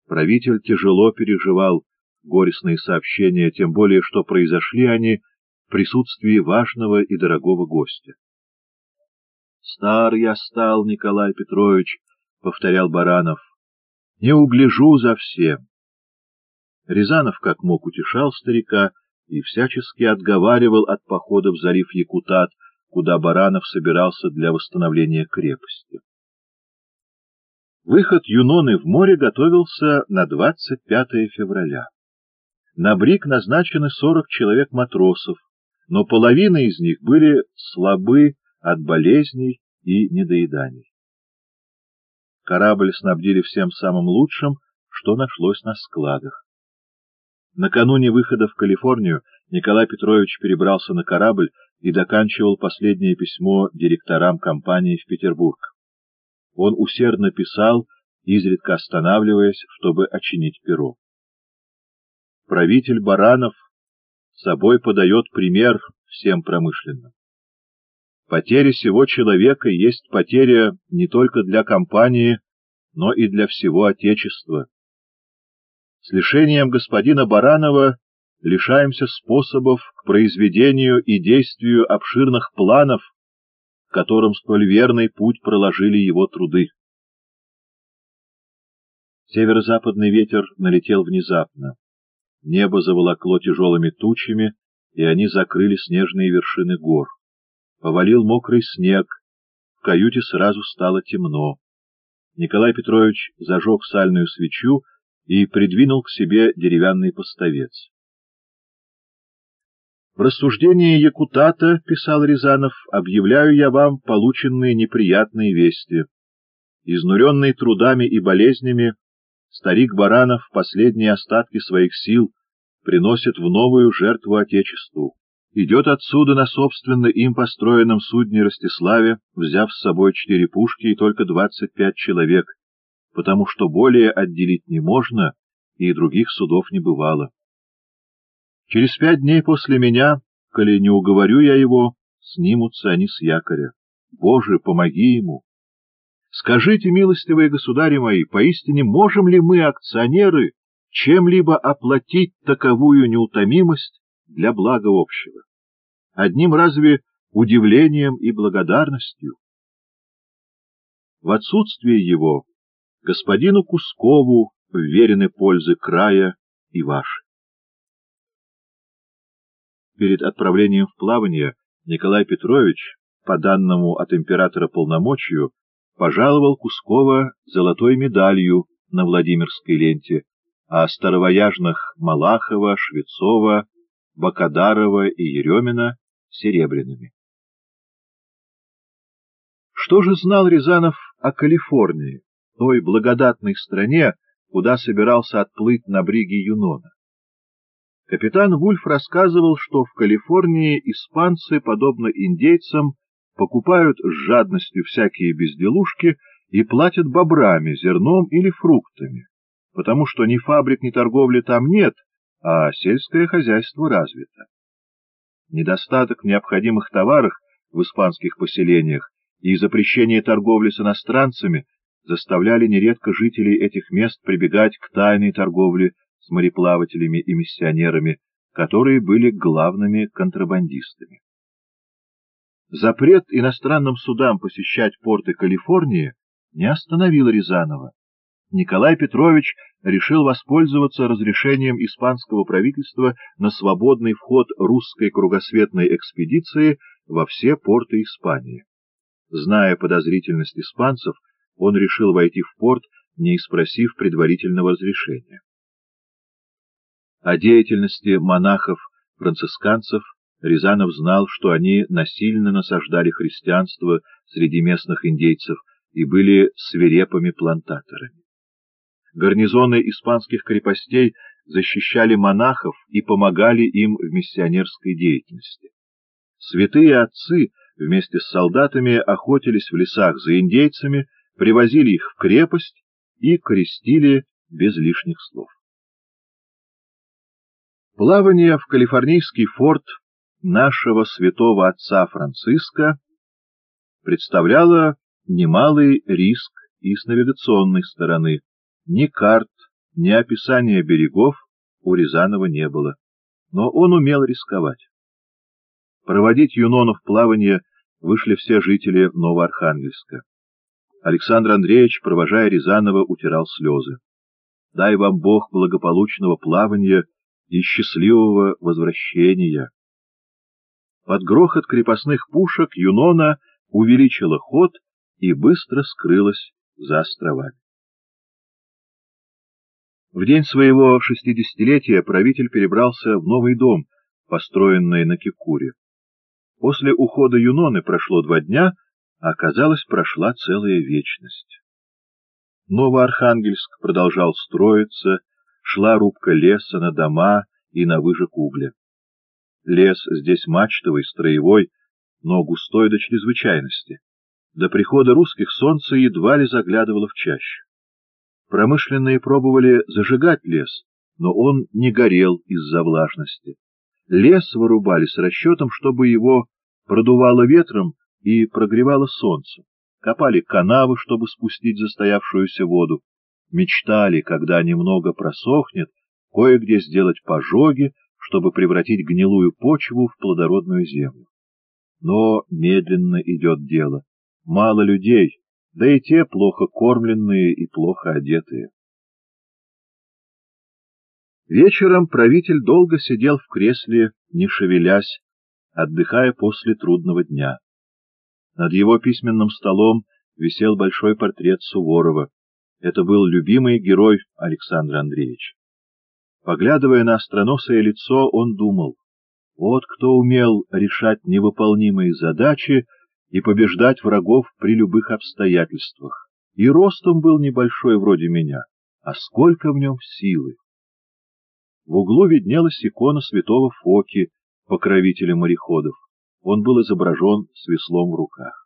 Правитель тяжело переживал горестные сообщения, тем более что произошли они в присутствии важного и дорогого гостя. «Стар я стал, Николай Петрович», — повторял Баранов, — «не угляжу за всем». Рязанов как мог утешал старика и всячески отговаривал от похода в залив Якутат, куда Баранов собирался для восстановления крепости. Выход Юноны в море готовился на 25 февраля. На брик назначены 40 человек матросов, но половина из них были слабы от болезней и недоеданий. Корабль снабдили всем самым лучшим, что нашлось на складах. Накануне выхода в Калифорнию Николай Петрович перебрался на корабль и доканчивал последнее письмо директорам компании в Петербург. Он усердно писал, изредка останавливаясь, чтобы очинить перо. Правитель Баранов собой подает пример всем промышленным. Потеря сего человека есть потеря не только для компании, но и для всего Отечества. С лишением господина Баранова лишаемся способов к произведению и действию обширных планов, которым столь верный путь проложили его труды. Северо-западный ветер налетел внезапно. Небо заволокло тяжелыми тучами, и они закрыли снежные вершины гор. Повалил мокрый снег, в каюте сразу стало темно. Николай Петрович зажег сальную свечу и придвинул к себе деревянный поставец. «В рассуждении Якутата, — писал Рязанов, — объявляю я вам полученные неприятные вести. Изнуренный трудами и болезнями, старик Баранов последние остатки своих сил приносит в новую жертву Отечеству. Идет отсюда на собственно им построенном судне Ростиславе, взяв с собой 4 пушки и только 25 человек, потому что более отделить не можно, и других судов не бывало. Через 5 дней после меня, коли не уговорю я его, снимутся они с якоря. Боже, помоги ему! Скажите, милостивые государи мои, поистине можем ли мы, акционеры, чем-либо оплатить таковую неутомимость для блага общего? Одним разве удивлением и благодарностью? В отсутствие его господину Кускову вверены пользы края и ваши. Перед отправлением в плавание Николай Петрович, по данному от императора полномочию, пожаловал Кускова золотой медалью на Владимирской ленте, а старовояжных Малахова, Швецова, Бакадарова и Еремина — серебряными. Что же знал Рязанов о Калифорнии, той благодатной стране, куда собирался отплыть на бриге Юнона? Капитан Вульф рассказывал, что в Калифорнии испанцы, подобно индейцам, покупают с жадностью всякие безделушки и платят бобрами, зерном или фруктами, потому что ни фабрик, ни торговли там нет, а сельское хозяйство развито. Недостаток в необходимых товарах в испанских поселениях и запрещение торговли с иностранцами заставляли нередко жителей этих мест прибегать к тайной торговле с мореплавателями и миссионерами, которые были главными контрабандистами. Запрет иностранным судам посещать порты Калифорнии не остановил Рязанова. Николай Петрович решил воспользоваться разрешением испанского правительства на свободный вход русской кругосветной экспедиции во все порты Испании. Зная подозрительность испанцев, он решил войти в порт, не спросив предварительного разрешения. О деятельности монахов-францисканцев Рязанов знал, что они насильно насаждали христианство среди местных индейцев и были свирепыми плантаторами. Гарнизоны испанских крепостей защищали монахов и помогали им в миссионерской деятельности. Святые отцы вместе с солдатами охотились в лесах за индейцами, привозили их в крепость и крестили без лишних слов. Плавание в калифорнийский форт нашего святого отца Франциска представляло немалый риск и с навигационной стороны. Ни карт, ни описания берегов у Рязанова не было, но он умел рисковать. Проводить Юнона в плавание вышли все жители Новоархангельска. Александр Андреевич, провожая Рязанова, утирал слезы. «Дай вам Бог благополучного плавания и счастливого возвращения». Под грохот крепостных пушек Юнона увеличила ход и быстро скрылась за островами. В день своего 60-летия правитель перебрался в новый дом, построенный на Кикуре. После ухода Юноны прошло 2 дня, а, казалось, прошла целая вечность. Новоархангельск продолжал строиться, шла рубка леса на дома и на выжиг угля. Лес здесь мачтовый, строевой, но густой до чрезвычайности. До прихода русских солнце едва ли заглядывало в чащу. Промышленные пробовали зажигать лес, но он не горел из-за влажности. Лес вырубали с расчетом, чтобы его продувало ветром и прогревало солнцем. Копали канавы, чтобы спустить застоявшуюся воду. Мечтали, когда немного просохнет, кое-где сделать пожоги, чтобы превратить гнилую почву в плодородную землю. Но медленно идет дело. Мало людей, да и те плохо кормленные и плохо одетые. Вечером правитель долго сидел в кресле, не шевелясь, отдыхая после трудного дня. Над его письменным столом висел большой портрет Суворова. Это был любимый герой Александра Андреевича. Поглядывая на остроносое лицо, он думал: вот кто умел решать невыполнимые задачи и побеждать врагов при любых обстоятельствах. И ростом был небольшой, вроде меня, а сколько в нем силы! В углу виднелась икона святого Фоки, покровителя мореходов. Он был изображен с веслом в руках.